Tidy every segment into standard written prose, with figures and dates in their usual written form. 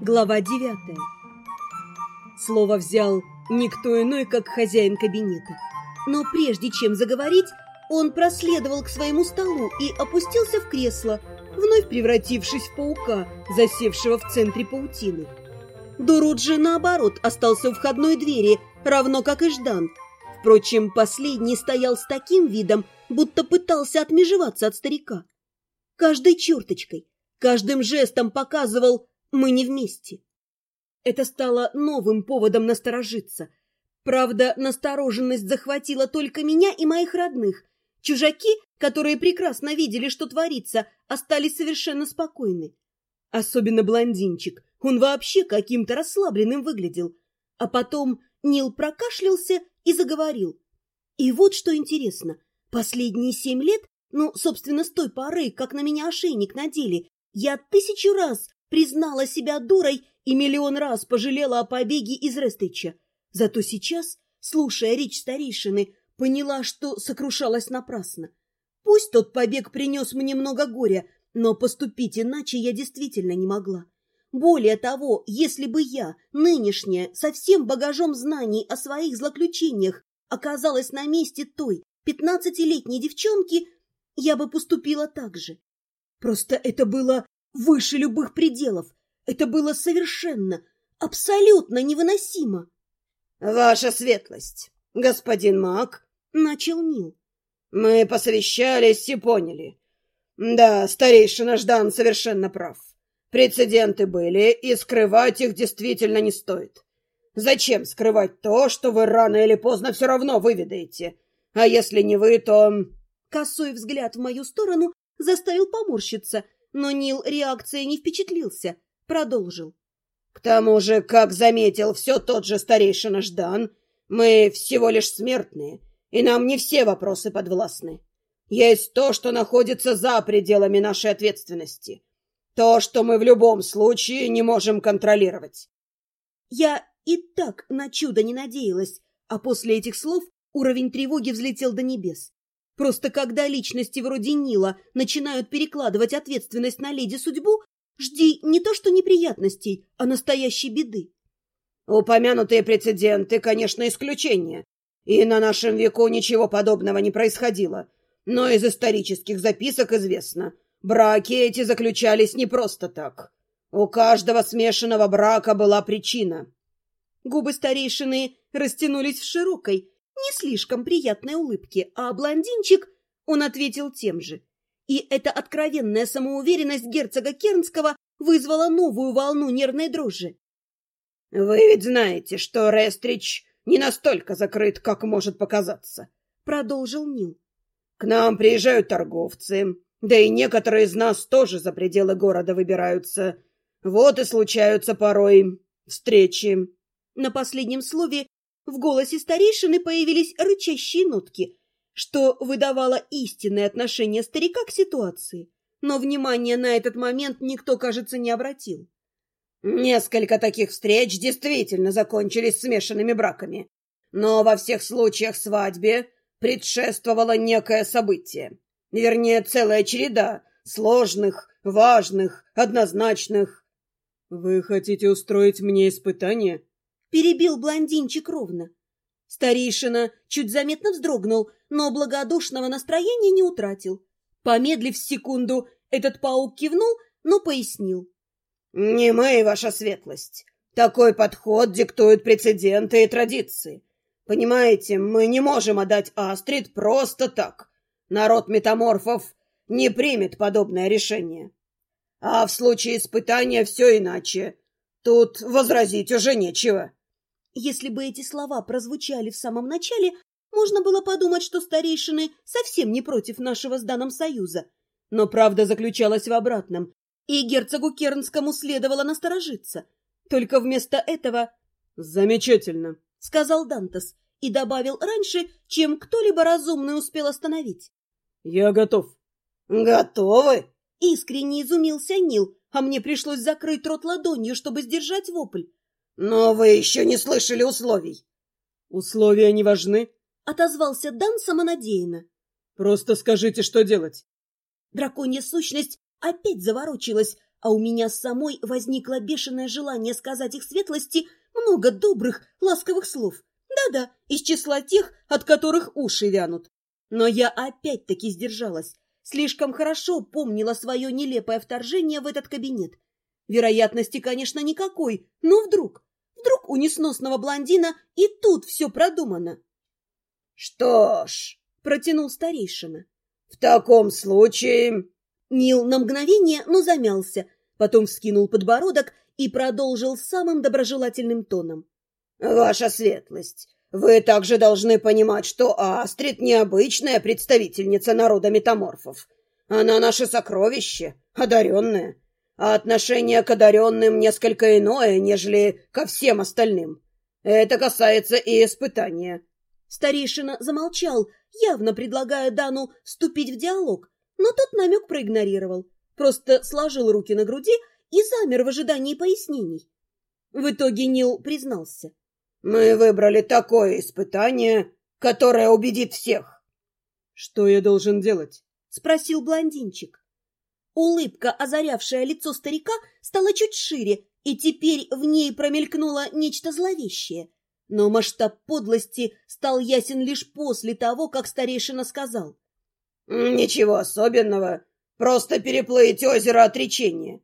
Глава 9. Слово взял никто иной, как хозяин кабинета. Но прежде чем заговорить, он проследовал к своему столу и опустился в кресло, вновь превратившись в паука, засевшего в центре паутины. Доруджи, наоборот, остался у входной двери, равно как и Ждан. Впрочем, последний стоял с таким видом, будто пытался отмежеваться от старика. Каждой черточкой, каждым жестом показывал: мы не вместе. Это стало новым поводом насторожиться. Правда, настороженность захватила только меня и моих родных. Чужаки, которые прекрасно видели, что творится, остались совершенно спокойны. Особенно блондинчик. Он вообще каким-то расслабленным выглядел. А потом Нил прокашлялся и заговорил. И вот что интересно. Последние 7 лет, собственно, с той поры, как на меня ошейник надели, я 1000 раз признала себя дурой и миллион раз пожалела о побеге из Рестрича. Зато сейчас, слушая речь старейшины, поняла, что сокрушалась напрасно. Пусть тот побег принес мне много горя, но поступить иначе я действительно не могла. Более того, если бы я, нынешняя, со всем багажом знаний о своих злоключениях, оказалась на месте той 15-летней девчонки, я бы поступила так же. Просто это было выше любых пределов. Это было совершенно, абсолютно невыносимо. — Ваша светлость, господин маг, — начал Нил. — Мы посовещались и поняли. Да, старейшина Ждан совершенно прав. Прецеденты были, и скрывать их действительно не стоит. Зачем скрывать то, что вы рано или поздно все равно выведаете? А если не вы, то... Косой взгляд в мою сторону заставил поморщиться, но Нил реакцией не впечатлился. Продолжил. К тому же, как заметил все тот же старейшина Ждан, мы всего лишь смертные, и нам не все вопросы подвластны. Есть то, что находится за пределами нашей ответственности. То, что мы в любом случае не можем контролировать. Я и так на чудо не надеялась, а после этих слов уровень тревоги взлетел до небес. Просто когда личности вроде Нила начинают перекладывать ответственность на леди судьбу, жди не то что неприятностей, а настоящей беды. Упомянутые прецеденты, конечно, исключения, и на нашем веку ничего подобного не происходило. Но из исторических записок известно, браки эти заключались не просто так. У каждого смешанного брака была причина. Губы старейшины растянулись в широкой, не слишком приятной улыбке, а блондинчик, он ответил тем же. И эта откровенная самоуверенность герцога Кернского вызвала новую волну нервной дрожи. «Вы ведь знаете, что Рестрич не настолько закрыт, как может показаться», — продолжил Нил. «К нам приезжают торговцы, да и некоторые из нас тоже за пределы города выбираются. Вот и случаются порой встречи». На последнем слове в голосе старейшины появились рычащие нотки, что выдавало истинное отношение старика к ситуации, но внимания на этот момент никто, кажется, не обратил. Несколько таких встреч действительно закончились смешанными браками, но во всех случаях свадьбе предшествовало некое событие, вернее, целая череда сложных, важных, однозначных. — Вы хотите устроить мне испытание? — перебил блондинчик ровно. Старейшина чуть заметно вздрогнул, но благодушного настроения не утратил. Помедлив секунду, этот паук кивнул, но пояснил. — Не мы, ваша светлость. Такой подход диктует прецеденты и традиции. Понимаете, мы не можем отдать Астрид просто так. Народ метаморфов не примет подобное решение. А в случае испытания все иначе. Тут возразить уже нечего. Если бы эти слова прозвучали в самом начале, можно было подумать, что старейшины совсем не против нашего с Даном союза. Но правда заключалась в обратном, и герцогу Кернскому следовало насторожиться. Только вместо этого... — Замечательно, — сказал Дантес и добавил раньше, чем кто-либо разумный успел остановить. — Я готов. — Готовы? — искренне изумился Нил, а мне пришлось закрыть рот ладонью, чтобы сдержать вопль. «Но вы еще не слышали условий». «Условия не важны», — отозвался Дан самонадеянно. «Просто скажите, что делать». Драконья сущность опять заворочилась, а у меня самой возникло бешеное желание сказать их светлости много добрых, ласковых слов. Да-да, из числа тех, от которых уши вянут. Но я опять-таки сдержалась. Слишком хорошо помнила свое нелепое вторжение в этот кабинет. Вероятности, конечно, никакой, но вдруг у несносного блондина и тут все продумано. — Что ж, — протянул старейшина. — в таком случае... Нил на мгновение, но замялся, потом вскинул подбородок и продолжил самым доброжелательным тоном. — Ваша светлость, вы также должны понимать, что Астрид — необычная представительница народа метаморфов. Она наше сокровище, одаренная. А отношение к одаренным несколько иное, нежели ко всем остальным. Это касается и испытания. Старейшина замолчал, явно предлагая Дану вступить в диалог, но тот намек проигнорировал, просто сложил руки на груди и замер в ожидании пояснений. В итоге Нил признался. «Мы выбрали такое испытание, которое убедит всех». «Что я должен делать?» — спросил блондинчик. Улыбка, озарявшая лицо старика, стала чуть шире, и теперь в ней промелькнуло нечто зловещее. Но масштаб подлости стал ясен лишь после того, как старейшина сказал. «Ничего особенного, просто переплыть озеро отречения».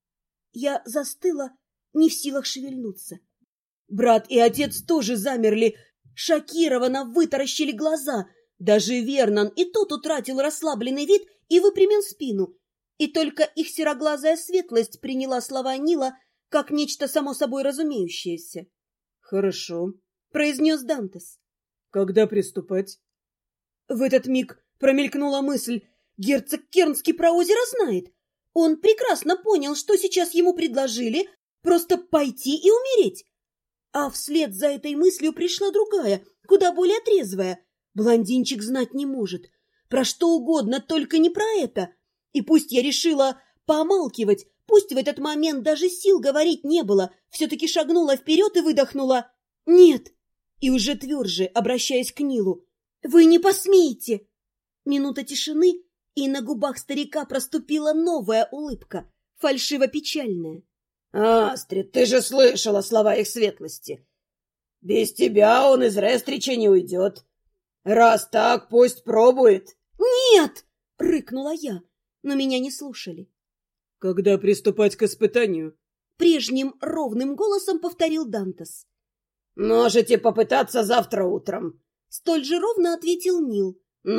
Я застыла, не в силах шевельнуться. Брат и отец тоже замерли, шокированно вытаращили глаза. Даже Вернон и тот утратил расслабленный вид и выпрямил спину. И только их сероглазая светлость приняла слова Нила как нечто само собой разумеющееся. «Хорошо», — произнес Дантес. «Когда приступать?» В этот миг промелькнула мысль. Герцог Кернский про озеро знает. Он прекрасно понял, что сейчас ему предложили просто пойти и умереть. А вслед за этой мыслью пришла другая, куда более трезвая. Блондинчик знать не может. Про что угодно, только не про это. И пусть я решила помалкивать, пусть в этот момент даже сил говорить не было, все-таки шагнула вперед и выдохнула «Нет!» И уже тверже, обращаясь к Нилу. «Вы не посмеете!» Минута тишины, и на губах старика проступила новая улыбка, фальшиво-печальная. «Астрид, ты же слышала слова их светлости. Без тебя он из Рестрича не уйдет. Раз так, пусть пробует». «Нет!» — рыкнула я, но меня не слушали. «Когда приступать к испытанию?» — прежним ровным голосом повторил Дантес. «Можете попытаться завтра утром», — столь же ровно ответил Нил.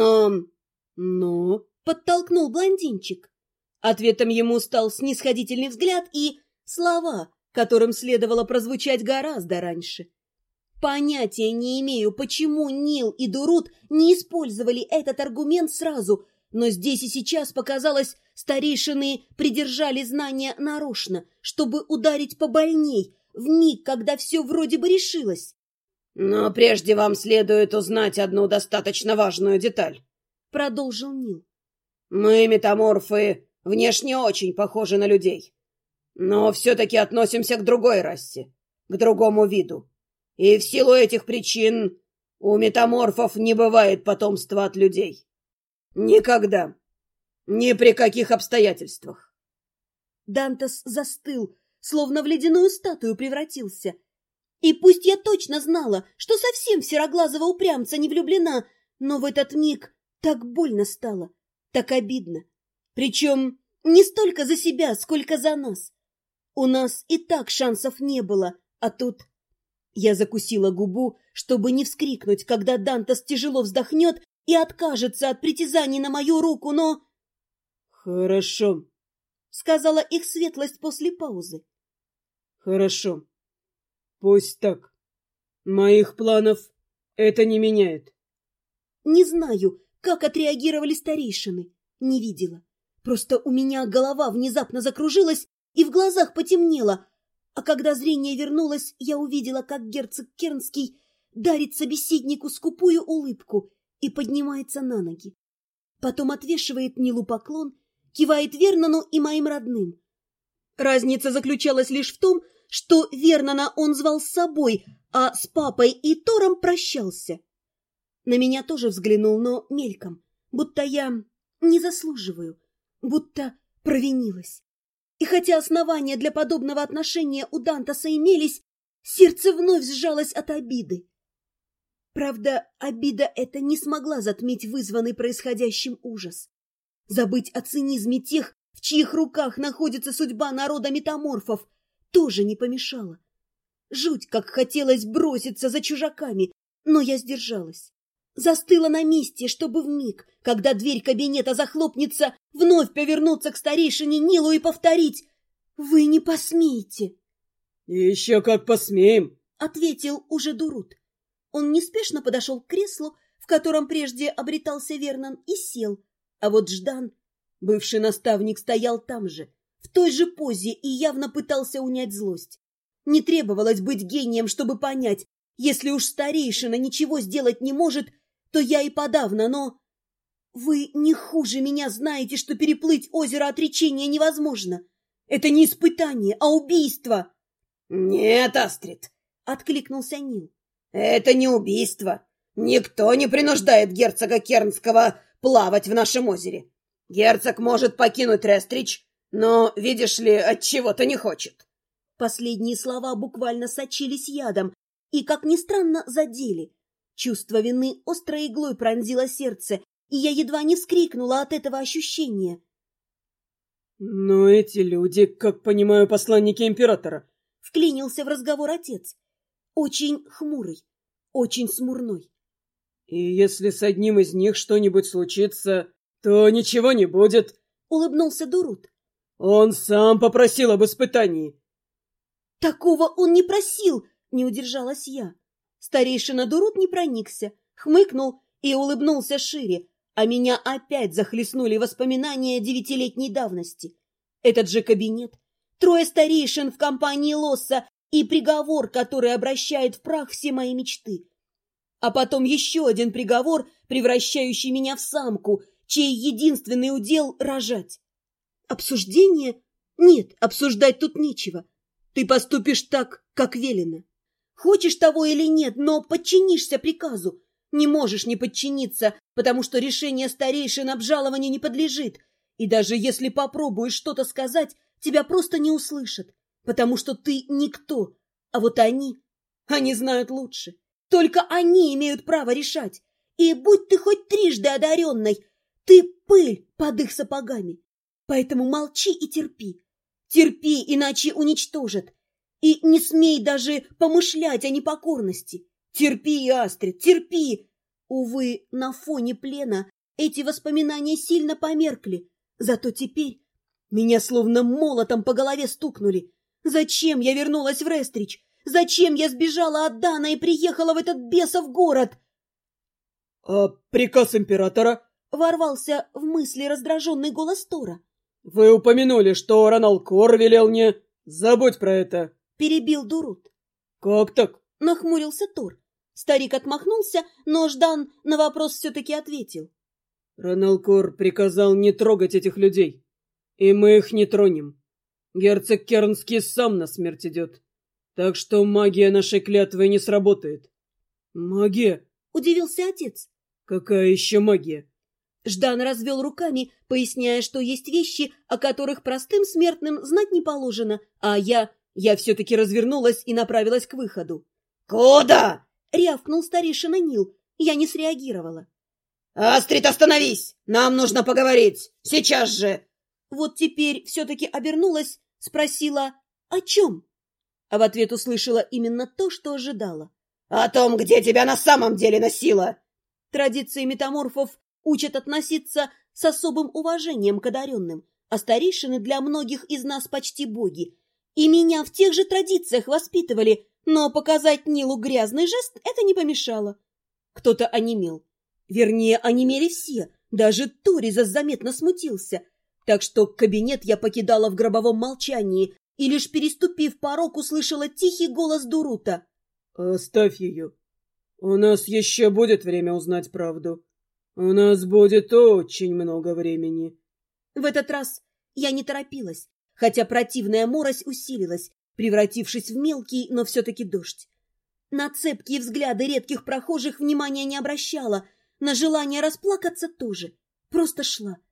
«Но...» — подтолкнул блондинчик. Ответом ему стал снисходительный взгляд и слова, которым следовало прозвучать гораздо раньше. Понятия не имею, почему Нил и Дурут не использовали этот аргумент сразу, но здесь и сейчас показалось, старейшины придержали знания нарочно, чтобы ударить побольней, в миг, когда все вроде бы решилось. «Но прежде вам следует узнать одну достаточно важную деталь», — продолжил Нил. «Мы, метаморфы, внешне очень похожи на людей, но все-таки относимся к другой расе, к другому виду. И в силу этих причин у метаморфов не бывает потомства от людей. Никогда. Ни при каких обстоятельствах». Дантес застыл, словно в ледяную статую превратился. И пусть я точно знала, что совсем в сероглазого упрямца не влюблена, но в этот миг так больно стало, так обидно. Причем не столько за себя, сколько за нас. У нас и так шансов не было, а тут... Я закусила губу, чтобы не вскрикнуть, когда Дантес тяжело вздохнет и откажется от притязаний на мою руку, но... «Хорошо», — сказала их светлость после паузы. «Хорошо. Пусть так. Моих планов это не меняет». Не знаю, как отреагировали старейшины. Не видела. Просто у меня голова внезапно закружилась и в глазах потемнело. А когда зрение вернулось, я увидела, как герцог Кернский дарит собеседнику скупую улыбку и поднимается на ноги. Потом отвешивает Нилу поклон, кивает Вернону и моим родным. Разница заключалась лишь в том, что Вернона он звал с собой, а с папой и Тором прощался. На меня тоже взглянул, но мельком, будто я не заслуживаю, будто провинилась. И хотя основания для подобного отношения у Дантаса имелись, сердце вновь сжалось от обиды. Правда, обида эта не смогла затмить вызванный происходящим ужас. Забыть о цинизме тех, в чьих руках находится судьба народа метаморфов, тоже не помешало. Жуть, как хотелось броситься за чужаками, но я сдержалась. Застыла на месте, чтобы вмиг, когда дверь кабинета захлопнется, вновь повернуться к старейшине Нилу и повторить: «Вы не посмеете!» «Еще как посмеем!» — ответил уже Дурут. Он неспешно подошел к креслу, в котором прежде обретался Вернон, и сел, а вот Ждан, бывший наставник, стоял там же, в той же позе, и явно пытался унять злость. Не требовалось быть гением, чтобы понять, если уж старейшина ничего сделать не может, то я и подавно, но... Вы не хуже меня знаете, что переплыть озеро отречения невозможно. Это не испытание, а убийство. — Нет, Астрид, — откликнулся Нил. — Это не убийство. Никто не принуждает герцога Кернского плавать в нашем озере. Герцог может покинуть Рестрич, но, видишь ли, отчего-то не хочет. Последние слова буквально сочились ядом и, как ни странно, задели. Чувство вины острой иглой пронзило сердце, и я едва не вскрикнула от этого ощущения. «Но эти люди, как понимаю, посланники императора», — вклинился в разговор отец. Очень хмурый, очень смурной. «И если с одним из них что-нибудь случится, то ничего не будет», — улыбнулся Дурут. «Он сам попросил об испытании». «Такого он не просил!» — не удержалась я. Старейшина Дурут не проникся, хмыкнул и улыбнулся шире, а меня опять захлестнули воспоминания 9-летней давности. Этот же кабинет, 3 старейшин в компании Лосса и приговор, который обращает в прах все мои мечты. А потом еще один приговор, превращающий меня в самку, чей единственный удел — рожать. Обсуждение? Нет, обсуждать тут нечего. Ты поступишь так, как велено. Хочешь того или нет, но подчинишься приказу. Не можешь не подчиниться, потому что решение старейшин обжалованию не подлежит. И даже если попробуешь что-то сказать, тебя просто не услышат, потому что ты никто. А вот они знают лучше. Только они имеют право решать. И будь ты хоть трижды одаренной, ты пыль под их сапогами. Поэтому молчи и терпи. Терпи, иначе уничтожат. И не смей даже помышлять о непокорности. Терпи, Астрид, терпи. Увы, на фоне плена эти воспоминания сильно померкли. Зато теперь меня словно молотом по голове стукнули. Зачем я вернулась в Рестрич? Зачем я сбежала от Дана и приехала в этот бесов город? — А приказ императора? — ворвался в мысли раздраженный голос Тора. — Вы упомянули, что Раналкор велел мне... Забудь про это. — перебил Дурут. — Как так? — нахмурился Тор. Старик отмахнулся, но Ждан на вопрос все-таки ответил. — Раналкор приказал не трогать этих людей, и мы их не тронем. Герцог Кернский сам на смерть идет, так что магия нашей клятвы не сработает. — Магия? — удивился отец. — Какая еще магия? Ждан развел руками, поясняя, что есть вещи, о которых простым смертным знать не положено, а я все-таки развернулась и направилась к выходу. — Куда? — рявкнул старейшина Нил. Я не среагировала. — Астрид, остановись! Нам нужно поговорить! Сейчас же! Вот теперь все-таки обернулась, спросила: «О чем?» А в ответ услышала именно то, что ожидала. — О том, где тебя на самом деле носило! Традиции метаморфов учат относиться с особым уважением к одаренным, а старейшины для многих из нас почти боги. И меня в тех же традициях воспитывали, но показать Нилу грязный жест это не помешало. Кто-то онемел. Вернее, онемели все, даже Торизас заметно смутился. Так что кабинет я покидала в гробовом молчании и, лишь переступив порог, услышала тихий голос Дурута. — Оставь ее. У нас еще будет время узнать правду. У нас будет очень много времени. В этот раз я не торопилась, хотя противная морось усилилась, превратившись в мелкий, но все-таки дождь. На цепкие взгляды редких прохожих внимания не обращала, на желание расплакаться тоже. Просто шла.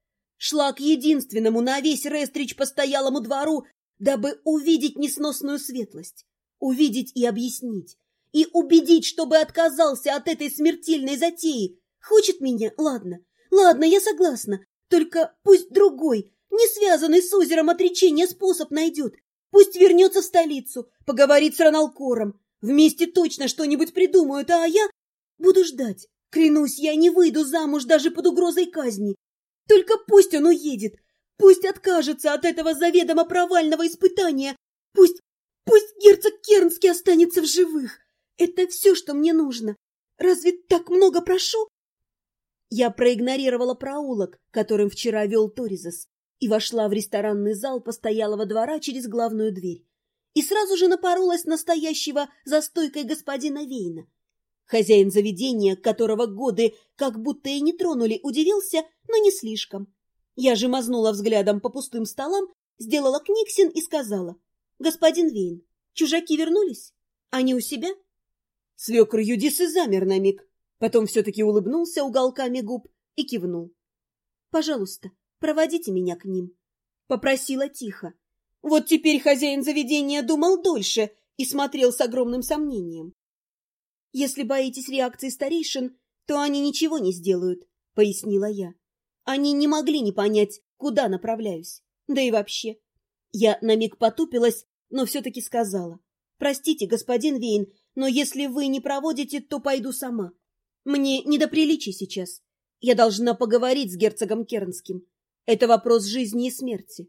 шла к единственному на весь Рестрич постоялому двору, дабы увидеть несносную светлость, увидеть и объяснить, и убедить, чтобы отказался от этой смертельной затеи. Хочет меня? Ладно, я согласна, только пусть другой, не связанный с озером отречения, способ найдет. Пусть вернется в столицу, поговорит с Раналкором. Вместе точно что-нибудь придумают, а я буду ждать. Клянусь, я не выйду замуж даже под угрозой казни. Только пусть он уедет, пусть откажется от этого заведомо провального испытания, пусть герцог Кернский останется в живых. Это все, что мне нужно. Разве так много прошу? Я проигнорировала проулок, которым вчера вел Торизос, и вошла в ресторанный зал постоялого двора через главную дверь. И сразу же напоролась на стоящего за стойкой господина Вейна. Хозяин заведения, которого годы как будто и не тронули, удивился, но не слишком. Я же мазнула взглядом по пустым столам, сделала книгсин и сказала: «Господин Вейн, чужаки вернулись? Они у себя?» Свекр Юдис и замер на миг, потом все-таки улыбнулся уголками губ и кивнул. «Пожалуйста, проводите меня к ним», — попросила тихо. Вот теперь хозяин заведения думал дольше и смотрел с огромным сомнением. «Если боитесь реакции старейшин, то они ничего не сделают», — пояснила я. «Они не могли не понять, куда направляюсь. Да и вообще». Я на миг потупилась, но все-таки сказала: «Простите, господин Вейн, но если вы не проводите, то пойду сама. Мне не до приличий сейчас. Я должна поговорить с герцогом Кернским. Это вопрос жизни и смерти».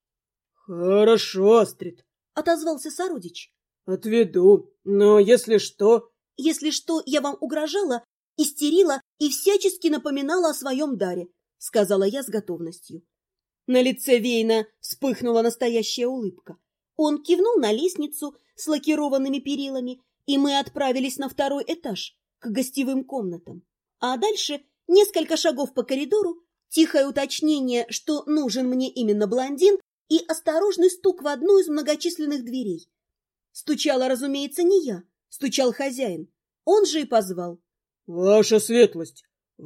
«Хорошо, Астрид», — отозвался сородич. «Отведу, но если что...» «Если что, я вам угрожала, истерила и всячески напоминала о своем даре», — сказала я с готовностью. На лице Вейна вспыхнула настоящая улыбка. Он кивнул на лестницу с лакированными перилами, и мы отправились на второй этаж, к гостевым комнатам. А дальше несколько шагов по коридору, тихое уточнение, что нужен мне именно блондин, и осторожный стук в одну из многочисленных дверей. Стучала, разумеется, не я, стучал хозяин. Он же и позвал. Ваша светлость,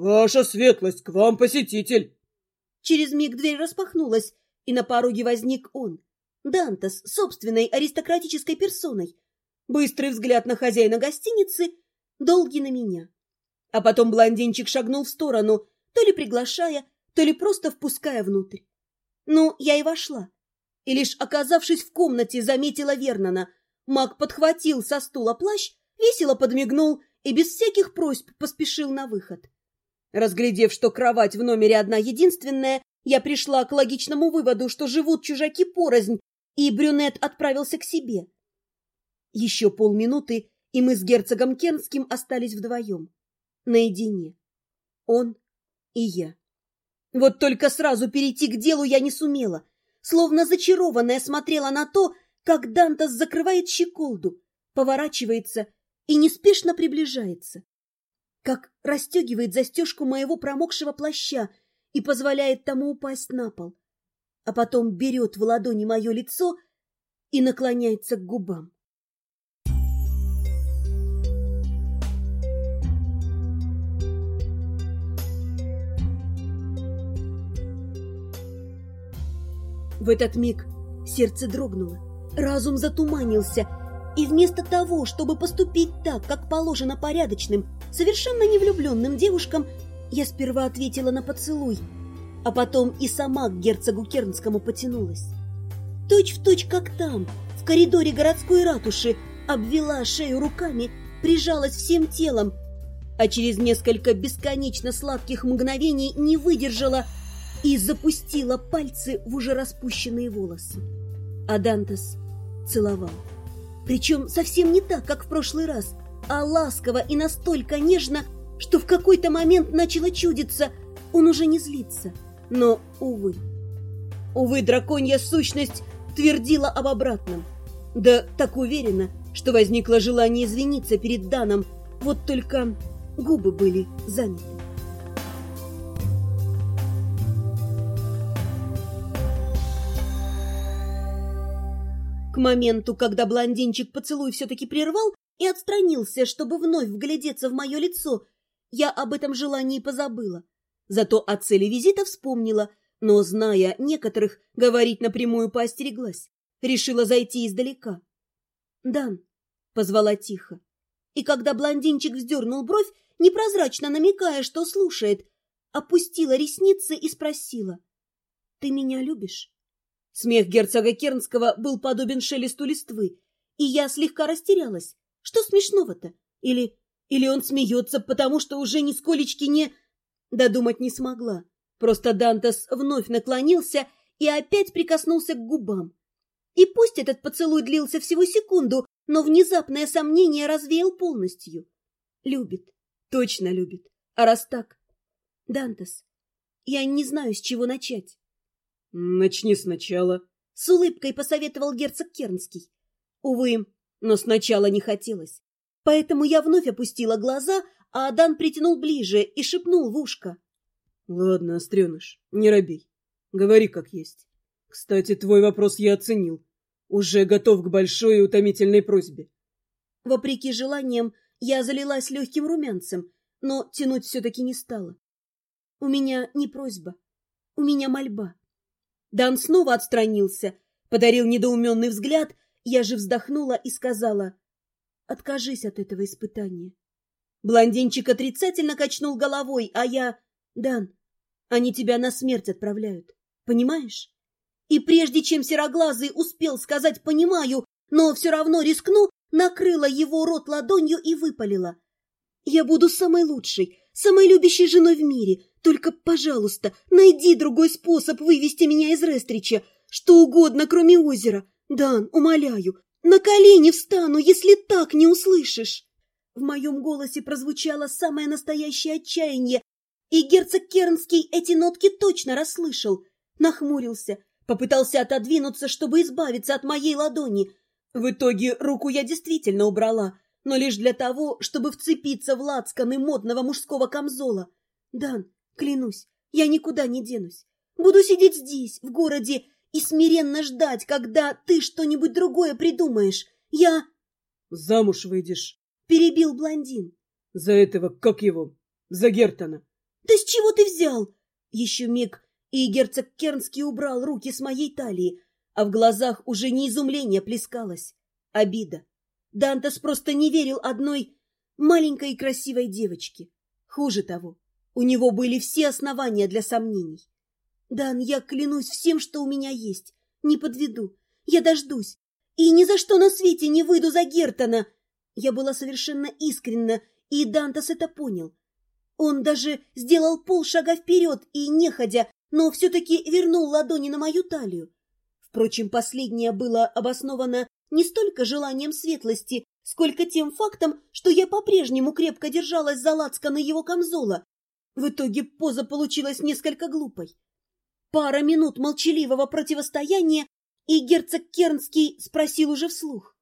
к вам посетитель!» Через миг дверь распахнулась, и на пороге возник он, Дантес, собственной аристократической персоной. Быстрый взгляд на хозяина гостиницы, долгий на меня. А потом блондинчик шагнул в сторону, то ли приглашая, то ли просто впуская внутрь. Ну, я и вошла. И лишь оказавшись в комнате, заметила Вернона. Маг подхватил со стула плащ, весело подмигнул и без всяких просьб поспешил на выход. Разглядев, что кровать в номере одна единственная, я пришла к логичному выводу, что живут чужаки порознь, и брюнет отправился к себе. Еще полминуты, и мы с герцогом Кернским остались вдвоем, наедине. Он и я. Вот только сразу перейти к делу я не сумела. Словно зачарованная смотрела на то, как Дантес закрывает щеколду, поворачивается и неспешно приближается. Как расстегивает застежку моего промокшего плаща и позволяет тому упасть на пол. А потом берет в ладони мое лицо и наклоняется к губам. В этот миг сердце дрогнуло, разум затуманился, и вместо того, чтобы поступить так, как положено порядочным, совершенно невлюбленным девушкам, я сперва ответила на поцелуй, а потом и сама к герцогу Кернскому потянулась. Точь-в-точь, как там, в коридоре городской ратуши, обвела шею руками, прижалась всем телом, а через несколько бесконечно сладких мгновений не выдержала и запустила пальцы в уже распущенные волосы. А Дантес целовал. Причем совсем не так, как в прошлый раз, а ласково и настолько нежно, что в какой-то момент начало чудиться, он уже не злится. Но, увы. Увы, драконья сущность твердила об обратном. Да так уверенно, что возникло желание извиниться перед Даном, вот только губы были заняты. К моменту, когда блондинчик поцелуй все-таки прервал и отстранился, чтобы вновь вглядеться в мое лицо, я об этом желании позабыла. Зато о цели визита вспомнила, Но, зная некоторых, говорить напрямую поостереглась. Решила зайти издалека. «Дан», — позвала тихо. И когда блондинчик вздернул бровь, непрозрачно намекая, что слушает, опустила ресницы и спросила: «Ты меня любишь?» Смех герцога Кернского был подобен шелесту листвы, и я слегка растерялась. Что смешного-то? Или он смеется, потому что уже нисколечки не... Додумать не смогла. Просто Дантес вновь наклонился и опять прикоснулся к губам. И пусть этот поцелуй длился всего секунду, но внезапное сомнение развеял полностью. Любит, точно любит. А раз так... Дантес, я не знаю, с чего начать. Начни сначала. С улыбкой посоветовал герцог Кернский. Увы, но сначала не хотелось. Поэтому я вновь опустила глаза, а Дан притянул ближе и шепнул в ушко: Ладно, остреныш, не робей. Говори как есть. Кстати, твой вопрос я оценил. Уже готов к большой и утомительной просьбе. Вопреки желаниям, я залилась легким румянцем, но тянуть все-таки не стала. У меня не просьба, у меня мольба. Дан снова отстранился, подарил недоуменный взгляд, я же вздохнула и сказала: откажись от этого испытания. Блондинчик отрицательно качнул головой, а я: Дан, они тебя на смерть отправляют, понимаешь? И прежде чем сероглазый успел сказать «понимаю», но все равно рискну, накрыла его рот ладонью и выпалила: я буду самой лучшей, самой любящей женой в мире. Только, пожалуйста, найди другой способ вывести меня из Рестрича. Что угодно, кроме озера. Дан, умоляю, на колени встану, если так не услышишь. В моем голосе прозвучало самое настоящее отчаяние, и герцог Кернский эти нотки точно расслышал. Нахмурился, попытался отодвинуться, чтобы избавиться от моей ладони. В итоге руку я действительно убрала, но лишь для того, чтобы вцепиться в лацканы модного мужского камзола. Дан, клянусь, я никуда не денусь. Буду сидеть здесь, в городе, и смиренно ждать, когда ты что-нибудь другое придумаешь. Я... Замуж выйдешь, перебил блондин. За этого, как его, за Гертона. Да с чего ты взял? Еще миг, и герцог Кернский убрал руки с моей талии, а в глазах уже не изумление плескалось, обида. Дантес просто не верил одной маленькой и красивой девочке. Хуже того, у него были все основания для сомнений. Дан, я клянусь всем, что у меня есть. Не подведу. Я дождусь. И ни за что на свете не выйду за Гертона. Я была совершенно искренна, и Дантес это понял. Он даже сделал полшага вперед и, неходя, но все-таки вернул ладони на мою талию. Впрочем, последнее было обосновано не столько желанием светлости, сколько тем фактом, что я по-прежнему крепко держалась за лацканы его камзола. В итоге поза получилась несколько глупой. Пара минут молчаливого противостояния, и герцог Кернский спросил уже вслух: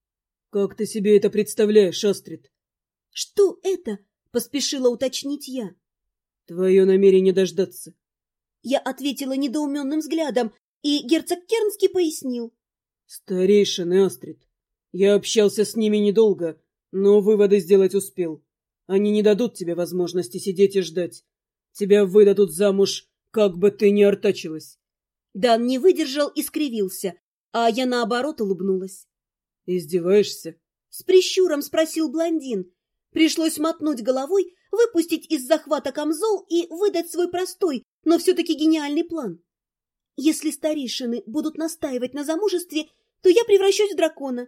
«Как ты себе это представляешь, Астрид?» «Что это?» — поспешила уточнить я. «Твое намерение дождаться». Я ответила недоуменным взглядом, и герцог Кернский пояснил: «Старейшины, Астрид. Я общался с ними недолго, но выводы сделать успел. Они не дадут тебе возможности сидеть и ждать. Тебя выдадут замуж, как бы ты ни артачилась». Дан не выдержал и скривился, а я, наоборот, улыбнулась. «Издеваешься?» — с прищуром спросил блондин. Пришлось мотнуть головой, выпустить из захвата камзол и выдать свой простой, но все-таки гениальный план. Если старейшины будут настаивать на замужестве, то я превращусь в дракона.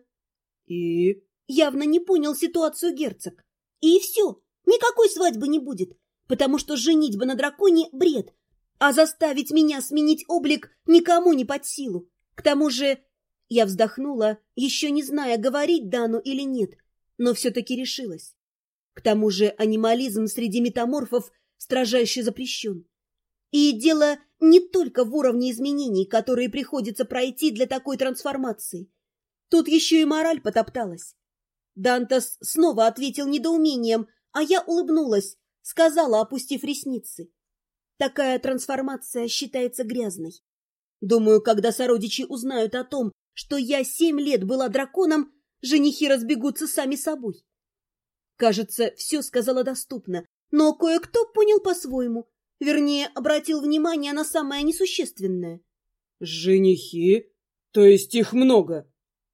И? Явно не понял ситуацию герцог. И все, никакой свадьбы не будет, потому что женитьба на драконе — бред, а заставить меня сменить облик никому не под силу. К тому же я вздохнула, еще не зная, говорить Дану или нет, но все-таки решилась. К тому же анимализм среди метаморфов строжайше запрещен. И дело не только в уровне изменений, которые приходится пройти для такой трансформации. Тут еще и мораль потопталась. Дантес снова ответил недоумением, а я улыбнулась, сказала, опустив ресницы: такая трансформация считается грязной. Думаю, когда сородичи узнают о том, что я 7 лет была драконом, женихи разбегутся сами собой. Кажется, все сказала доступно, но кое-кто понял по-своему. Вернее, обратил внимание на самое несущественное. «Женихи? То есть их много?»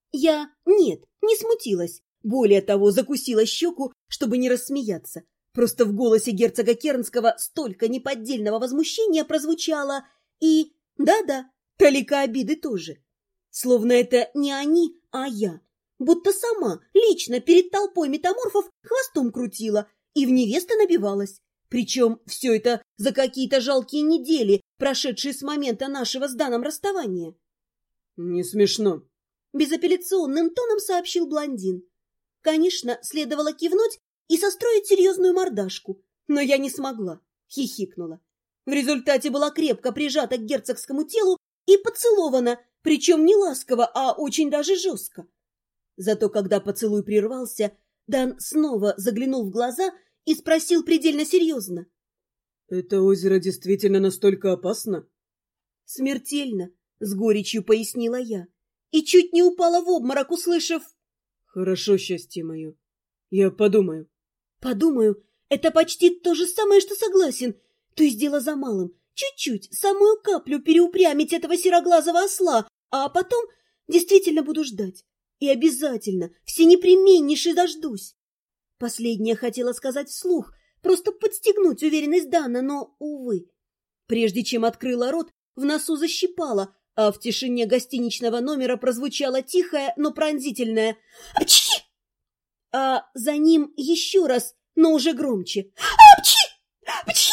Нет, не смутилась. Более того, закусила щеку, чтобы не рассмеяться. Просто в голосе герцога Кернского столько неподдельного возмущения прозвучало, и, да-да, толика обиды тоже. Словно это не они, а я. Будто сама лично перед толпой метаморфов хвостом крутила и в невесты набивалась. Причем все это за какие-то жалкие недели, прошедшие с момента нашего с Даном расставания. «Не смешно», — безапелляционным тоном сообщил блондин. Конечно, следовало кивнуть и состроить серьезную мордашку, но я не смогла, хихикнула. В результате была крепко прижата к герцогскому телу и поцелована, причем не ласково, а очень даже жестко. Зато когда поцелуй прервался, Дан снова заглянул в глаза и спросил предельно серьезно. «Это озеро действительно настолько опасно?» «Смертельно», — с горечью пояснила я, и чуть не упала в обморок, услышав: «Хорошо, счастье мое. Я подумаю». «Подумаю, это почти то же самое, что согласен. То есть дело за малым. Чуть-чуть, самую каплю переупрямить этого сероглазого осла, а потом действительно буду ждать. И обязательно, всенепременнейше дождусь». Последнее хотела сказать вслух, просто подстегнуть уверенность Дана, но, увы. Прежде чем открыла рот, в носу защипала, а в тишине гостиничного номера прозвучало тихое, но пронзительное «Апчхи!», а за ним еще раз, но уже громче «Апчхи! Апчхи!».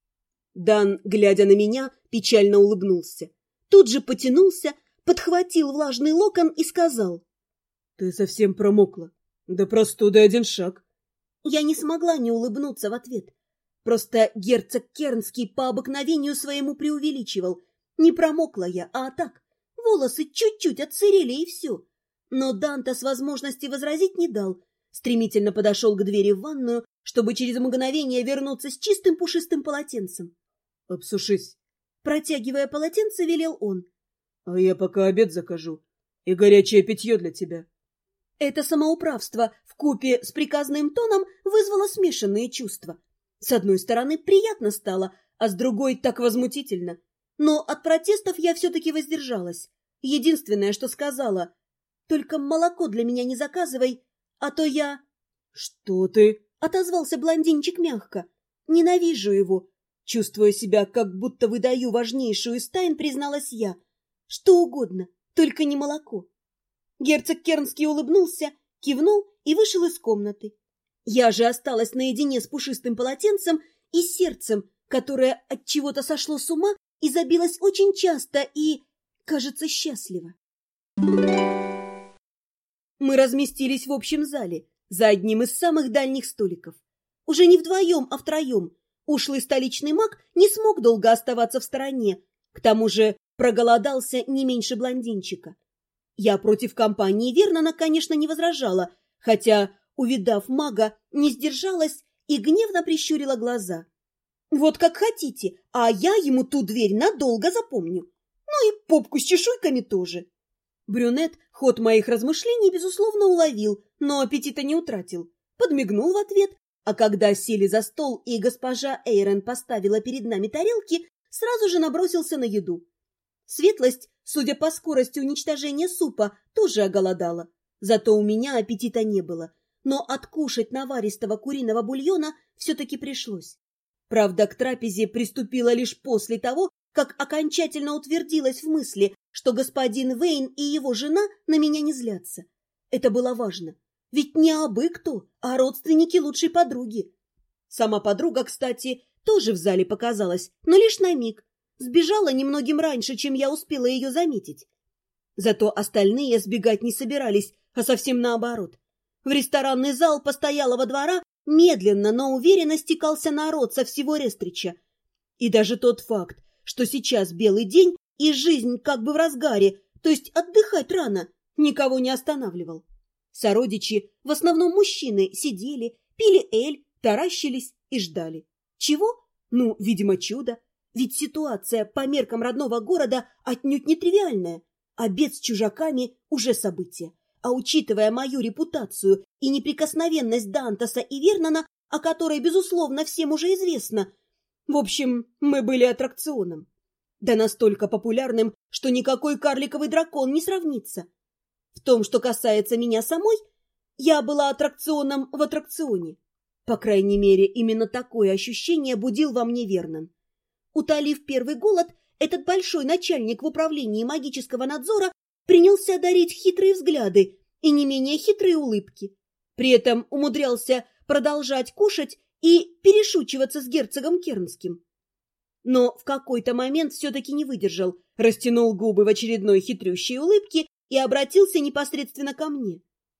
Дан, глядя на меня, печально улыбнулся. Тут же потянулся, подхватил влажный локон и сказал: «Ты совсем промокла. До простуды один шаг». Я не смогла не улыбнуться в ответ. Просто герцог Кернский по обыкновению своему преувеличивал. Не промокла я, а так. Волосы чуть-чуть отсырели, и все. Но Данта с возможности возразить не дал. Стремительно подошел к двери в ванную, чтобы через мгновение вернуться с чистым пушистым полотенцем. «Обсушись», — протягивая полотенце, велел он. «А я пока обед закажу и горячее питье для тебя». Это самоуправство вкупе с приказным тоном вызвало смешанные чувства. С одной стороны, приятно стало, а с другой так возмутительно. Но от протестов я все-таки воздержалась. Единственное, что сказала: «Только молоко для меня не заказывай, а то я...» «Что ты?» — отозвался блондинчик мягко. «Ненавижу его». Чувствуя себя, как будто выдаю важнейшую из тайн, призналась я. «Что угодно, только не молоко». Герцог Кернский улыбнулся, кивнул и вышел из комнаты. Я же осталась наедине с пушистым полотенцем и сердцем, которое от чего-то сошло с ума и забилось очень часто и, кажется, счастливо. Мы разместились в общем зале, за одним из самых дальних столиков. Уже не вдвоем, а втроем. Ушлый столичный маг не смог долго оставаться в стороне, к тому же проголодался не меньше блондинчика. Я против компании Вернона, конечно, не возражала, хотя, увидав мага, не сдержалась и гневно прищурила глаза. Вот как хотите, а я ему ту дверь надолго запомню. Ну и попку с чешуйками тоже. Брюнет ход моих размышлений, безусловно, уловил, но аппетита не утратил. Подмигнул в ответ, а когда сели за стол и госпожа Эйрен поставила перед нами тарелки, сразу же набросился на еду. Светлость, судя по скорости уничтожения супа, тоже оголодала. Зато у меня аппетита не было, но откушать наваристого куриного бульона все-таки пришлось. Правда, к трапезе приступила лишь после того, как окончательно утвердилась в мысли, что господин Вейн и его жена на меня не злятся. Это было важно, ведь не абы кто, а родственники лучшей подруги. Сама подруга, кстати, тоже в зале показалась, но лишь на миг. Сбежала немногим раньше, чем я успела ее заметить. Зато остальные сбегать не собирались, а совсем наоборот. В ресторанный зал постоялого двора медленно, но уверенно стекался народ со всего Рестрича. И даже тот факт, что сейчас белый день и жизнь как бы в разгаре, то есть отдыхать рано, никого не останавливал. Сородичи, в основном мужчины, сидели, пили эль, таращились и ждали. Чего? Ну, видимо, чудо. Ведь ситуация по меркам родного города отнюдь не тривиальная. Обед с чужаками – уже событие. А учитывая мою репутацию и неприкосновенность Дантаса и Вернона, о которой, безусловно, всем уже известно, В общем, мы были аттракционом. Да настолько популярным, что никакой карликовый дракон не сравнится. В том, что касается меня самой, я была аттракционом в аттракционе. По крайней мере, именно такое ощущение будил во мне Вернон. Утолив первый голод, этот большой начальник в управлении магического надзора принялся дарить хитрые взгляды и не менее хитрые улыбки. При этом умудрялся продолжать кушать и перешучиваться с герцогом Кернским. Но в какой-то момент все-таки не выдержал, растянул губы в очередной хитрющей улыбке и обратился непосредственно ко мне.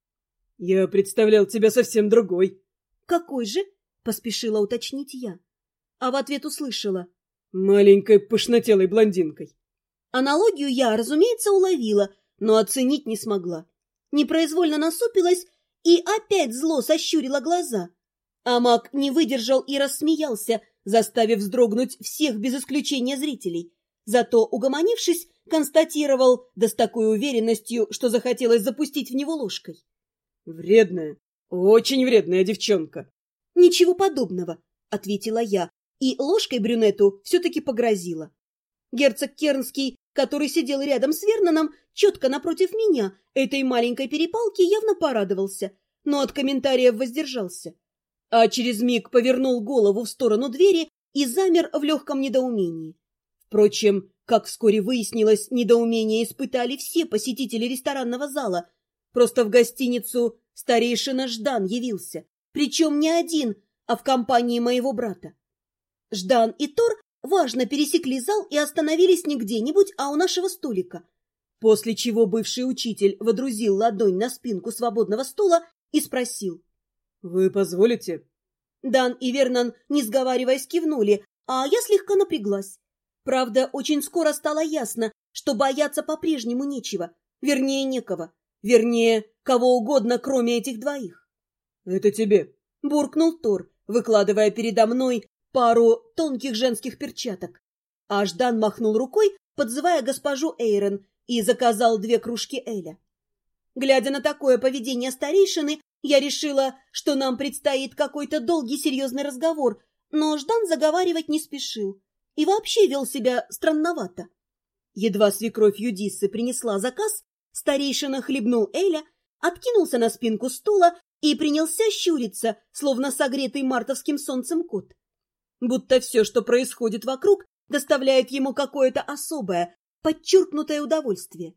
«Я представлял тебя совсем другой». «Какой же?» — поспешила уточнить я. А в ответ услышала: «Маленькой пышнотелой блондинкой». Аналогию я, разумеется, уловила, но оценить не смогла. Непроизвольно насупилась и опять зло сощурила глаза. А маг не выдержал и рассмеялся, заставив вздрогнуть всех без исключения зрителей. Зато, угомонившись, констатировал, да с такой уверенностью, что захотелось запустить в него ложкой. «Вредная, очень вредная девчонка». «Ничего подобного», — ответила я, и ложкой брюнету все-таки погрозила. Герцог Кернский, который сидел рядом с Верноном, четко напротив меня, этой маленькой перепалки явно порадовался, но от комментариев воздержался. А через миг повернул голову в сторону двери и замер в легком недоумении. Впрочем, как вскоре выяснилось, недоумение испытали все посетители ресторанного зала. Просто в гостиницу старейшина Ждан явился, причем не один, а в компании моего брата. Ждан и Тор важно пересекли зал и остановились не где-нибудь, а у нашего столика, после чего бывший учитель водрузил ладонь на спинку свободного стула и спросил: «Вы позволите?» Дан и Вернон, не сговариваясь, кивнули, а я слегка напряглась. Правда, очень скоро стало ясно, что бояться по-прежнему нечего, вернее, некого, вернее, кого угодно, кроме этих двоих. «Это тебе», — буркнул Тор, выкладывая передо мной пару тонких женских перчаток. А Ждан махнул рукой, подзывая госпожу Эйрон, и заказал 2 кружки эля. Глядя на такое поведение старейшины, я решила, что нам предстоит какой-то долгий серьезный разговор, но Ждан заговаривать не спешил и вообще вел себя странновато. Едва свекровь Юдиссы принесла заказ, старейшина хлебнул эля, откинулся на спинку стула и принялся щуриться, словно согретый мартовским солнцем кот. Будто все, что происходит вокруг, доставляет ему какое-то особое, подчеркнутое удовольствие.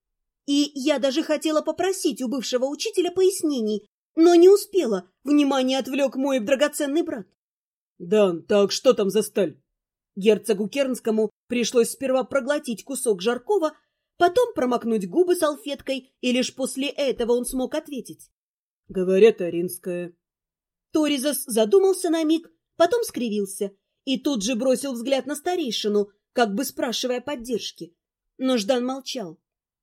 И я даже хотела попросить у бывшего учителя пояснений, но не успела, внимание отвлек мой драгоценный брат. «Дан, так что там за сталь?» Герцогу Кернскому пришлось сперва проглотить кусок жаркого, потом промокнуть губы салфеткой, и лишь после этого он смог ответить. «Говорят, аринская». Торизас задумался на миг, потом скривился и тут же бросил взгляд на старейшину, как бы спрашивая поддержки. Но Ждан молчал.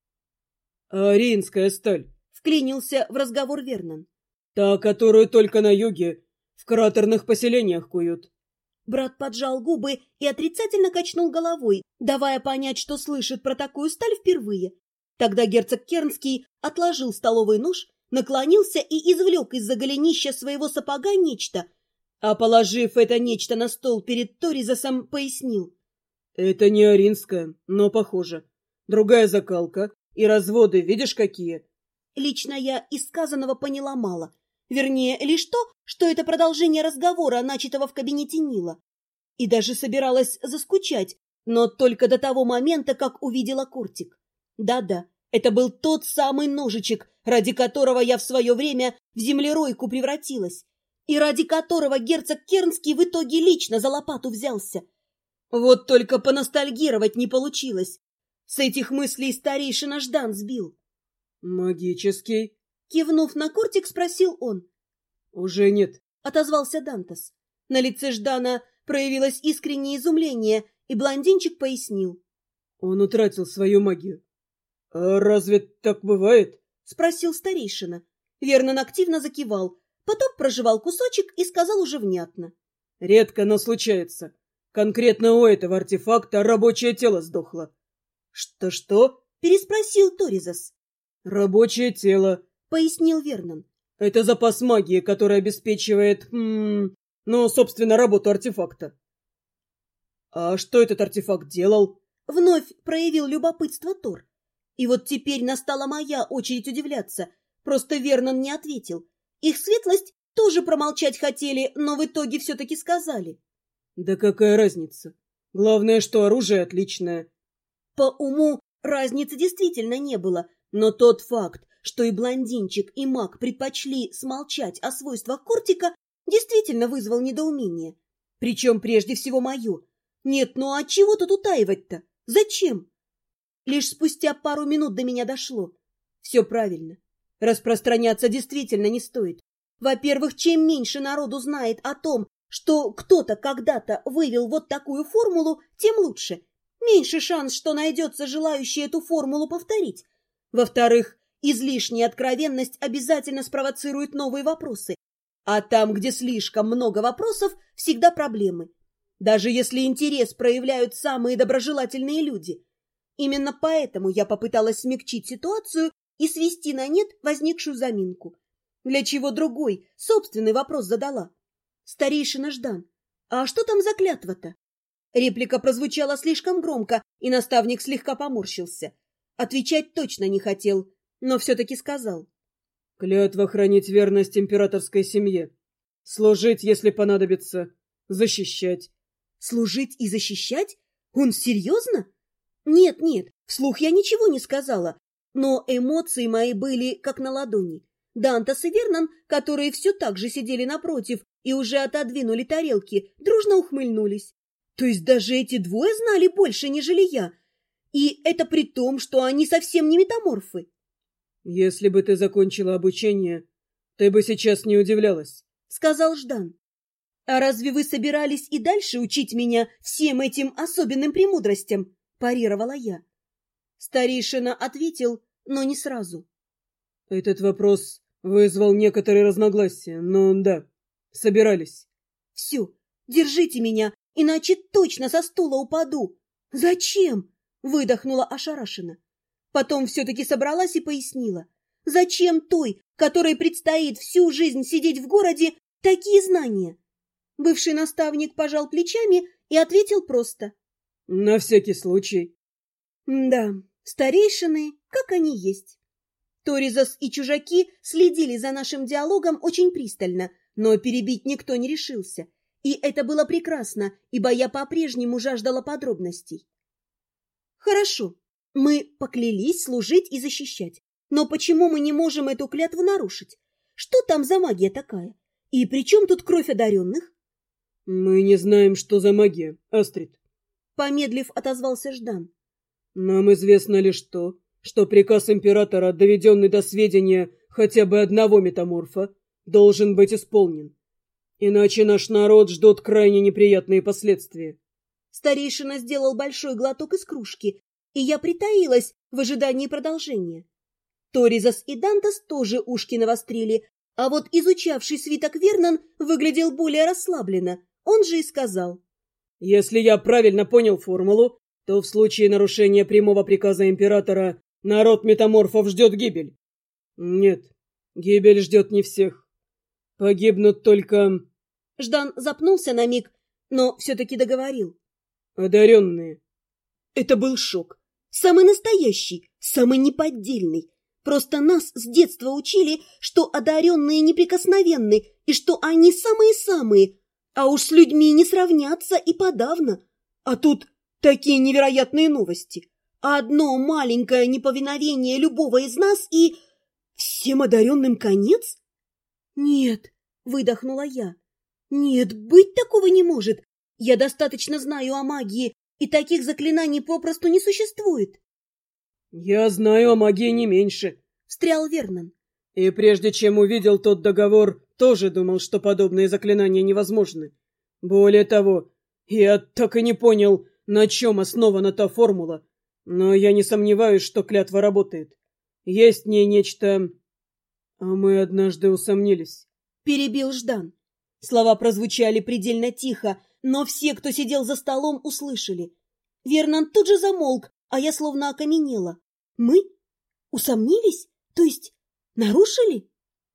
«Аринская сталь», — вклинился в разговор Вернон. «Та, которую только на юге, в кратерных поселениях куют». Брат поджал губы и отрицательно качнул головой, давая понять, что слышит про такую сталь впервые. Тогда герцог Кернский отложил столовый нож, наклонился и извлек из-за голенища своего сапога нечто, а, положив это нечто на стол перед Торизасом, пояснил. «Это не аринская, но похоже. Другая закалка и разводы, видишь, какие?» Лично я из сказанного поняла мало. Вернее, лишь то, что это продолжение разговора, начатого в кабинете Нила. И даже собиралась заскучать, но только до того момента, как увидела кортик. Да-да, это был тот самый ножичек, ради которого я в свое время в землеройку превратилась, и ради которого герцог Кернский в итоге лично за лопату взялся. Вот только поностальгировать не получилось. С этих мыслей старейшина Ждан сбил. «Магический?» Кивнув на кортик, спросил он. «Уже нет», — отозвался Дантас. На лице Ждана проявилось искреннее изумление, и блондинчик пояснил. «Он утратил свою магию». «А разве так бывает?» — спросил старейшина. Вернон активно закивал, потом прожевал кусочек и сказал уже внятно. «Редко, но случается. Конкретно у этого артефакта рабочее тело сдохло». «Что-что?» — переспросил Торизас. «Рабочее тело», — пояснил Вернон. «Это запас магии, который обеспечивает, собственно, работу артефакта». А что этот артефакт делал? Вновь проявил любопытство Тор. И вот теперь настала моя очередь удивляться. Просто Вернон не ответил. Их светлость тоже промолчать хотели, но в итоге все-таки сказали. Да какая разница? Главное, что оружие отличное. По уму разницы действительно не было, но тот факт, что и блондинчик, и маг предпочли смолчать о свойствах Кортика, действительно вызвал недоумение. Причем прежде всего мое. Нет, ну а чего тут утаивать-то? Зачем? Лишь спустя пару минут до меня дошло. Все правильно. Распространяться действительно не стоит. Во-первых, чем меньше народу знает о том, что кто-то когда-то вывел вот такую формулу, тем лучше. Меньше шанс, что найдется желающий эту формулу повторить. Во-вторых, излишняя откровенность обязательно спровоцирует новые вопросы. А там, где слишком много вопросов, всегда проблемы. Даже если интерес проявляют самые доброжелательные люди. Именно поэтому я попыталась смягчить ситуацию и свести на нет возникшую заминку. Для чего другой, собственный вопрос задала. Старейшина Ждан, а что там за клятва-то? Реплика прозвучала слишком громко, и наставник слегка поморщился. Отвечать точно не хотел, но все-таки сказал. Клятва хранить верность императорской семье. Служить, если понадобится. Защищать. Служить и защищать? Он серьезно? Нет, вслух я ничего не сказала, но эмоции мои были как на ладони. Дантас и Вернон, которые все так же сидели напротив и уже отодвинули тарелки, дружно ухмыльнулись. То есть даже эти двое знали больше, нежели я. И это при том, что они совсем не метаморфы. Если бы ты закончила обучение, ты бы сейчас не удивлялась, — сказал Ждан. А разве вы собирались и дальше учить меня всем этим особенным премудростям? — парировала я. Старейшина ответил, но не сразу. Этот вопрос вызвал некоторые разногласия, но да, собирались. Все, держите меня, иначе точно со стула упаду. Зачем? Выдохнула ошарашенно. Потом все-таки собралась и пояснила. Зачем той, которой предстоит всю жизнь сидеть в городе, такие знания? Бывший наставник пожал плечами и ответил просто. На всякий случай. Да, старейшины, как они есть. Торизос и чужаки следили за нашим диалогом очень пристально, но перебить никто не решился. И это было прекрасно, ибо я по-прежнему жаждала подробностей. Хорошо, мы поклялись служить и защищать. Но почему мы не можем эту клятву нарушить? Что там за магия такая? И при чем тут кровь одаренных? Мы не знаем, что за магия, Астрид. Помедлив, отозвался Ждан. Нам известно лишь то, что приказ императора, доведенный до сведения хотя бы одного метаморфа, должен быть исполнен. Иначе наш народ ждут крайне неприятные последствия. Старейшина сделал большой глоток из кружки, и я притаилась в ожидании продолжения. Торизос и Дантас тоже ушки навострили, а вот изучавший свиток Вернон выглядел более расслабленно. Он же и сказал. Если я правильно понял формулу, то в случае нарушения прямого приказа императора народ метаморфов ждет гибель. Нет, гибель ждет не всех. Погибнут только... Ждан запнулся на миг, но все-таки договорил. Одаренные. Это был шок. Самый настоящий, самый неподдельный. Просто нас с детства учили, что одаренные неприкосновенны и что они самые-самые, а уж с людьми не сравнятся и подавно. А тут такие невероятные новости. Одно маленькое неповиновение любого из нас и... всем одаренным конец? Нет, выдохнула я. Нет, быть такого не может. Я достаточно знаю о магии, и таких заклинаний попросту не существует. Я знаю о магии не меньше, встрял Вернон. И прежде чем увидел тот договор, тоже думал, что подобные заклинания невозможны. Более того, я так и не понял, на чем основана та формула, но я не сомневаюсь, что клятва работает. Есть в ней нечто... А мы однажды усомнились. Перебил Ждан. Слова прозвучали предельно тихо, но все, кто сидел за столом, услышали. Вернон тут же замолк, а я словно окаменела. Мы? Усомнились? То есть нарушили?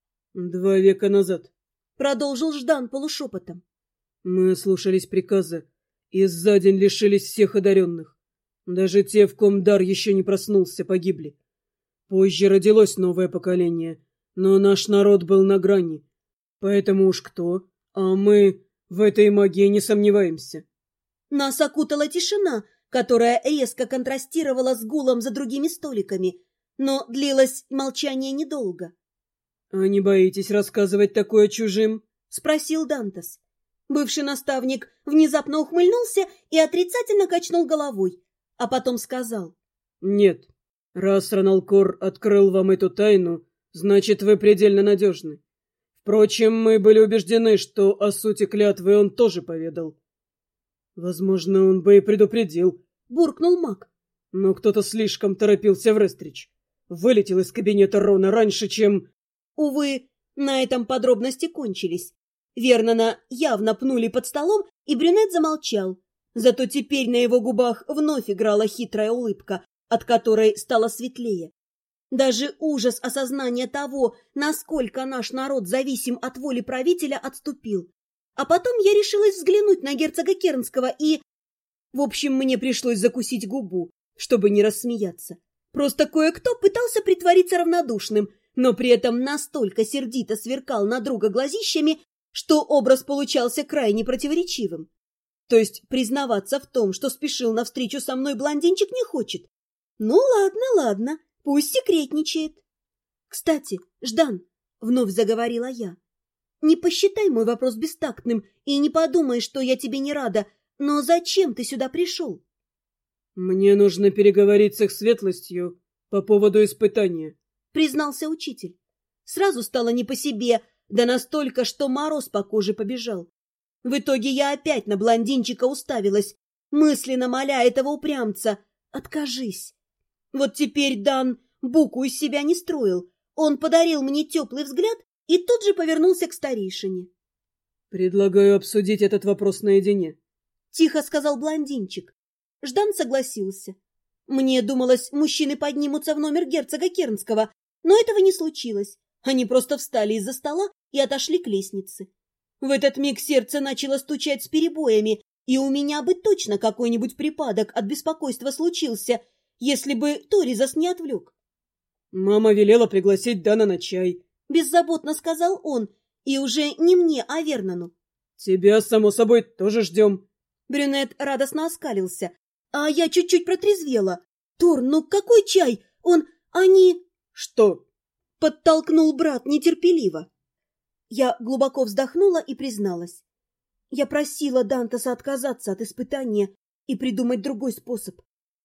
2 века назад. Продолжил Ждан полушепотом. Мы слушались приказа и за день лишились всех одаренных. Даже те, в ком дар еще не проснулся, погибли. Позже родилось новое поколение, но наш народ был на грани. Поэтому уж кто, а мы в этой магии не сомневаемся. Нас окутала тишина, которая резко контрастировала с гулом за другими столиками, но длилось молчание недолго. — А не боитесь рассказывать такое чужим? — спросил Дантес. Бывший наставник внезапно ухмыльнулся и отрицательно качнул головой, а потом сказал: — Нет, раз Раналкор открыл вам эту тайну, значит, вы предельно надежны. Впрочем, мы были убеждены, что о сути клятвы он тоже поведал. Возможно, он бы и предупредил, — буркнул маг. Но кто-то слишком торопился в Рестрич. Вылетел из кабинета Рона раньше, чем... Увы, на этом подробности кончились. Вернона явно пнули под столом, и брюнет замолчал. Зато теперь на его губах вновь играла хитрая улыбка, от которой стало светлее. Даже ужас осознания того, насколько наш народ зависим от воли правителя, отступил. А потом я решилась взглянуть на герцога Кернского и... В общем, мне пришлось закусить губу, чтобы не рассмеяться. Просто кое-кто пытался притвориться равнодушным, но при этом настолько сердито сверкал на друга глазищами, что образ получался крайне противоречивым. То есть признаваться в том, что спешил навстречу со мной блондинчик, не хочет. Ну ладно, ладно, пусть секретничает. Кстати, Ждан, вновь заговорила я, не посчитай мой вопрос бестактным и не подумай, что я тебе не рада, но зачем ты сюда пришел? Мне нужно переговорить с их светлостью по поводу испытания, признался учитель. Сразу стало не по себе, да настолько, что мороз по коже побежал. В итоге я опять на блондинчика уставилась, мысленно моля этого упрямца: откажись. Вот теперь Дан буку из себя не строил. Он подарил мне теплый взгляд и тут же повернулся к старейшине. — Предлагаю обсудить этот вопрос наедине, — тихо сказал блондинчик. Ждан согласился. Мне думалось, мужчины поднимутся в номер герцога Кернского, но этого не случилось. Они просто встали из-за стола и отошли к лестнице. В этот миг сердце начало стучать с перебоями, и у меня бы точно какой-нибудь припадок от беспокойства случился, если бы Торизас не отвлек. — Мама велела пригласить Дана на чай, — беззаботно сказал он, и уже не мне, а Вернону. — Тебя, само собой, тоже ждем. Брюнет радостно оскалился, а я чуть-чуть протрезвела. Тор, ну какой чай? Они... — Что? — подтолкнул брат нетерпеливо. Я глубоко вздохнула и призналась. Я просила Дантеса отказаться от испытания и придумать другой способ.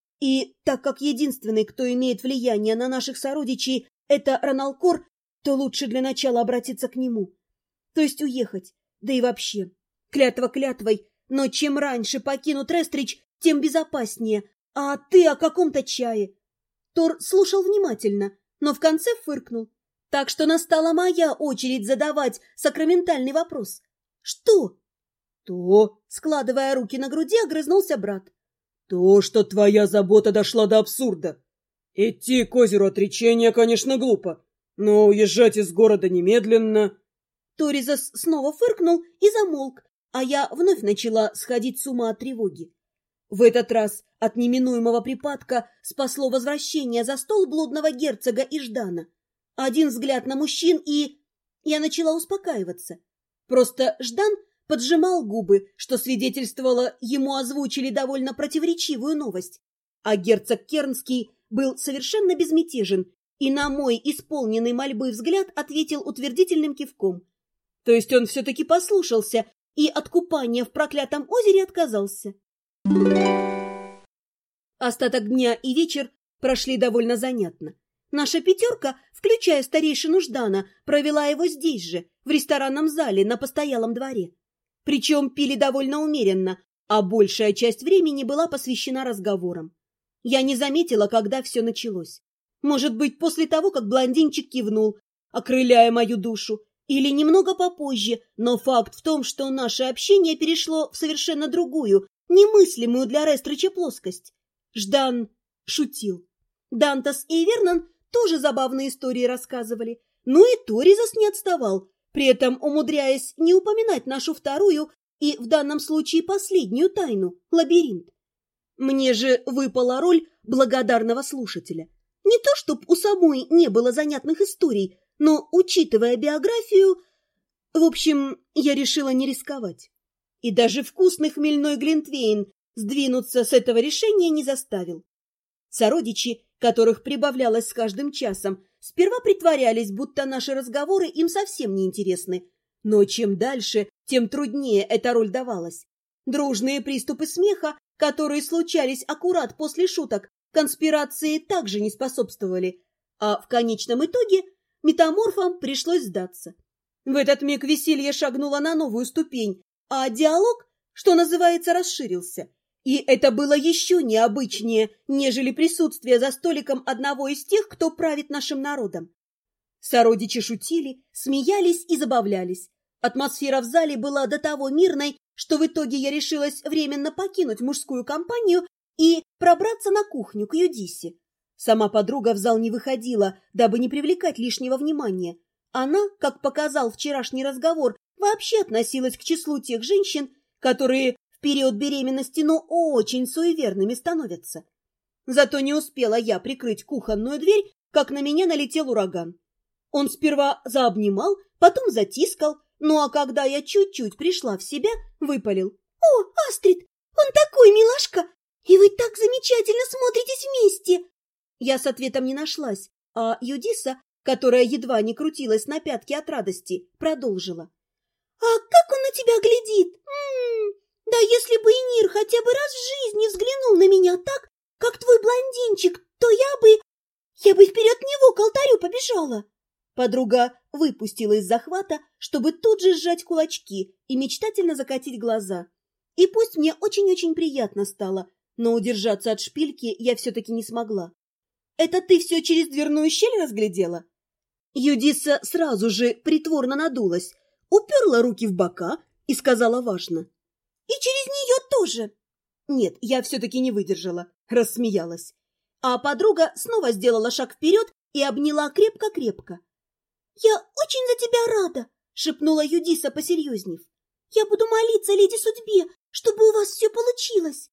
И так как единственный, кто имеет влияние на наших сородичей, это Раналкор, то лучше для начала обратиться к нему. То есть уехать, да и вообще. Клятва клятвой, но чем раньше покинут Рестрич, тем безопаснее. А ты о каком-то чае? Тор слушал внимательно, но в конце фыркнул. Так что настала моя очередь задавать сакраментальный вопрос. «Что?» «То», — складывая руки на груди, огрызнулся брат. «То, что твоя забота дошла до абсурда. Идти к озеру отречения, конечно, глупо, но уезжать из города немедленно...» Торизас снова фыркнул и замолк, а я вновь начала сходить с ума от тревоги. В этот раз от неминуемого припадка спасло возвращение за стол блудного герцога и Ждана. Один взгляд на мужчин, и я начала успокаиваться. Просто Ждан поджимал губы, что свидетельствовало, ему озвучили довольно противоречивую новость. А герцог Кернский был совершенно безмятежен и на мой исполненный мольбы взгляд ответил утвердительным кивком. То есть он все-таки послушался и от купания в проклятом озере отказался. Остаток дня и вечер прошли довольно занятно. Наша пятерка, включая старейшину Ждана, провела его здесь же, в ресторанном зале на постоялом дворе. Причем пили довольно умеренно, а большая часть времени была посвящена разговорам. Я не заметила, когда все началось. Может быть, после того, как блондинчик кивнул, окрыляя мою душу, или немного попозже, но факт в том, что наше общение перешло в совершенно другую, немыслимую для Рестрича плоскость. Ждан шутил. Дантес и Вернон тоже забавные истории рассказывали. Ну и Торизас не отставал, при этом умудряясь не упоминать нашу вторую и в данном случае последнюю тайну – лабиринт. Мне же выпала роль благодарного слушателя. Не то, чтоб у самой не было занятных историй, но, учитывая биографию, в общем, я решила не рисковать. И даже вкусный хмельной глинтвейн сдвинуться с этого решения не заставил. Сородичи, которых прибавлялось с каждым часом, сперва притворялись, будто наши разговоры им совсем не интересны. Но чем дальше, тем труднее эта роль давалась. Дружные приступы смеха, которые случались аккурат после шуток, конспирации также не способствовали, а в конечном итоге метаморфам пришлось сдаться. В этот миг веселье шагнуло на новую ступень, а диалог, что называется, расширился. И это было еще необычнее, нежели присутствие за столиком одного из тех, кто правит нашим народом. Сородичи шутили, смеялись и забавлялись. Атмосфера в зале была до того мирной, что в итоге я решилась временно покинуть мужскую компанию и пробраться на кухню к Юдисе. Сама подруга в зал не выходила, дабы не привлекать лишнего внимания. Она, как показал вчерашний разговор, вообще относилась к числу тех женщин, которые в период беременности, очень суеверными становятся. Зато не успела я прикрыть кухонную дверь, как на меня налетел ураган. Он сперва заобнимал, потом затискал, а когда я чуть-чуть пришла в себя, выпалил: «О, Астрид, он такой милашка! И вы так замечательно смотритесь вместе!» Я с ответом не нашлась, а Юдиса, которая едва не крутилась на пятке от радости, продолжила: «А как он на тебя глядит! Да если бы Энир хотя бы раз в жизни взглянул на меня так, как твой блондинчик, то я бы вперед него к алтарю побежала!» Подруга выпустила из захвата, чтобы тут же сжать кулачки и мечтательно закатить глаза. И пусть мне очень-очень приятно стало, но удержаться от шпильки я все-таки не смогла. «Это ты все через дверную щель разглядела?» Юдиса сразу же притворно надулась, уперла руки в бока и сказала важно: «И через нее тоже!» Нет, я все-таки не выдержала, рассмеялась. А подруга снова сделала шаг вперед и обняла крепко-крепко. «Я очень за тебя рада!» — шепнула Юдиса, посерьезнев. «Я буду молиться леди судьбе, чтобы у вас все получилось!»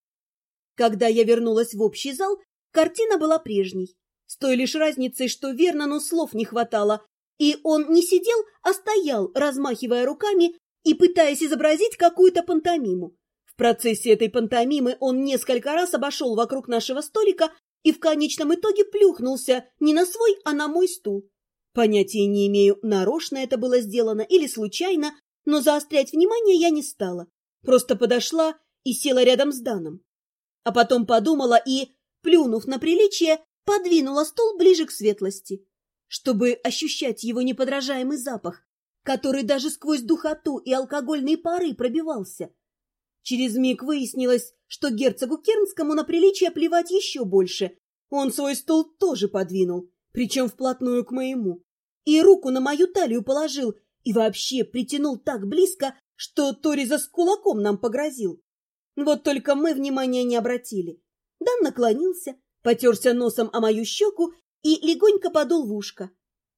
Когда я вернулась в общий зал, картина была прежней, с той лишь разницей, что Вернону слов не хватало, и он не сидел, а стоял, размахивая руками и пытаясь изобразить какую-то пантомиму. В процессе этой пантомимы он несколько раз обошел вокруг нашего столика и в конечном итоге плюхнулся не на свой, а на мой стул. Понятия не имею, нарочно это было сделано или случайно, но заострять внимание я не стала. Просто подошла и села рядом с Даном. А потом подумала и, плюнув на приличие, подвинула стул ближе к светлости, чтобы ощущать его неподражаемый запах, который даже сквозь духоту и алкогольные пары пробивался. Через миг выяснилось, что герцогу Кернскому на приличие плевать еще больше. Он свой стул тоже подвинул, причем вплотную к моему, и руку на мою талию положил, и вообще притянул так близко, что Ториза с кулаком нам погрозил. Вот только мы внимания не обратили. Дан наклонился, потерся носом о мою щеку и легонько подул в ушко.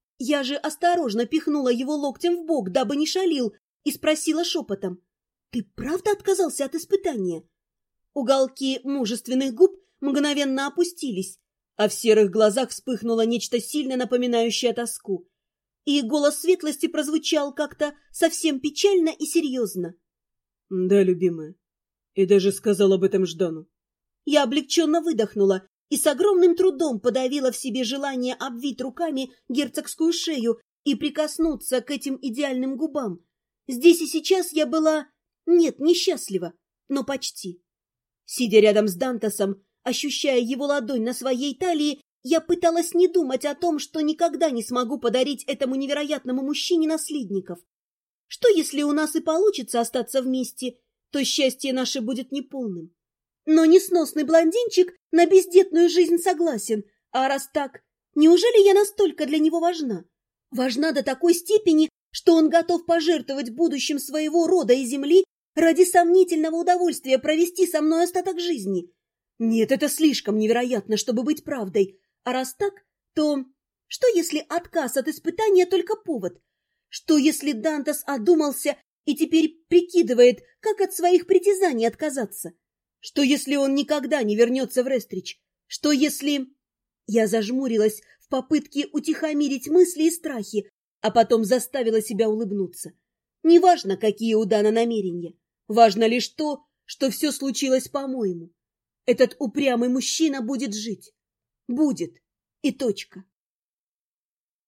Я же осторожно пихнула его локтем в бок, дабы не шалил, и спросила шепотом: «Ты правда отказался от испытания?» Уголки мужественных губ мгновенно опустились, а в серых глазах вспыхнуло нечто сильно напоминающее тоску. И голос светлости прозвучал как-то совсем печально и серьезно. «Да, любимая, и даже сказал об этом Ждану». Я облегченно выдохнула и с огромным трудом подавила в себе желание обвить руками герцогскую шею и прикоснуться к этим идеальным губам. Здесь и сейчас я была, нет, несчастлива, но почти. Сидя рядом с Дантасом, ощущая его ладонь на своей талии, я пыталась не думать о том, что никогда не смогу подарить этому невероятному мужчине наследников. Что, если у нас и получится остаться вместе, то счастье наше будет неполным. Но несносный блондинчик на бездетную жизнь согласен, а раз так, неужели я настолько для него важна? Важна до такой степени, что он готов пожертвовать будущим своего рода и земли ради сомнительного удовольствия провести со мной остаток жизни? Нет, это слишком невероятно, чтобы быть правдой. А раз так, то что, если отказ от испытания только повод? Что, если Дантас одумался и теперь прикидывает, как от своих притязаний отказаться. Что, если он никогда не вернется в Рестрич? Что, если... Я зажмурилась в попытке утихомирить мысли и страхи, а потом заставила себя улыбнуться. Неважно, какие у Дана намерения. Важно лишь то, что все случилось по-моему. Этот упрямый мужчина будет жить. Будет. И точка.